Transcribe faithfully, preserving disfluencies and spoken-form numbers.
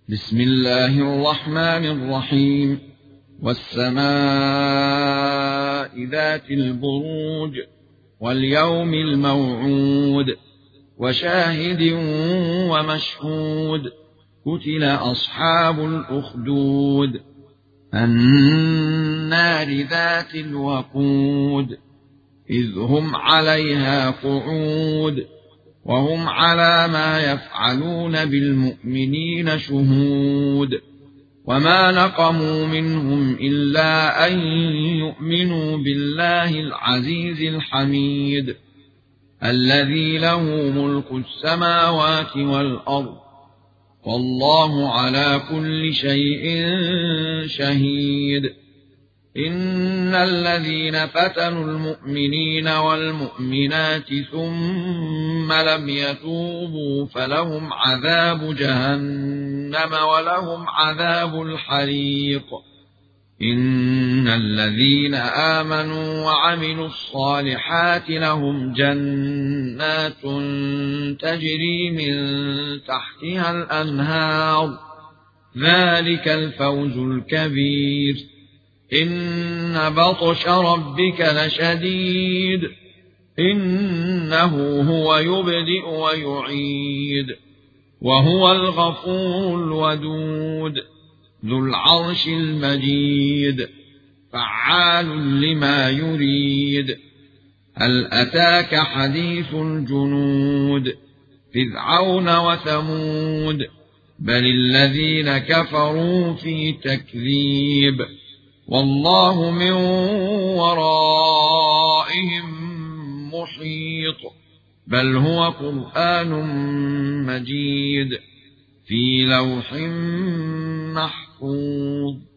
بسم الله الرحمن الرحيم والسماء ذات البروج واليوم الموعود وشاهد ومشهود قتل أصحاب الأخدود النار ذات الوقود إذ هم عليها قعود وهم على ما يفعلون بالمؤمنين شهود وما نقموا منهم إلا أن يؤمنوا بالله العزيز الحميد الذي له ملك السماوات والأرض والله على كل شيء شهيد إن الذين فتنوا المؤمنين والمؤمنات ثم لم يتوبوا فلهم عذاب جهنم ولهم عذاب الحريق إن الذين آمنوا وعملوا الصالحات لهم جنات تجري من تحتها الأنهار ذلك الفوز الكبير إن بطش ربك لشديد إنه هو يبدئ ويعيد وهو الغفور الودود ذو العرش المجيد فعال لما يريد هل أتاك حديث الجنود فرعون وثمود بل الذين كفروا في تكذيب والله من ورائهم محيط بل هو قرآن مجيد في لوح محفوظ.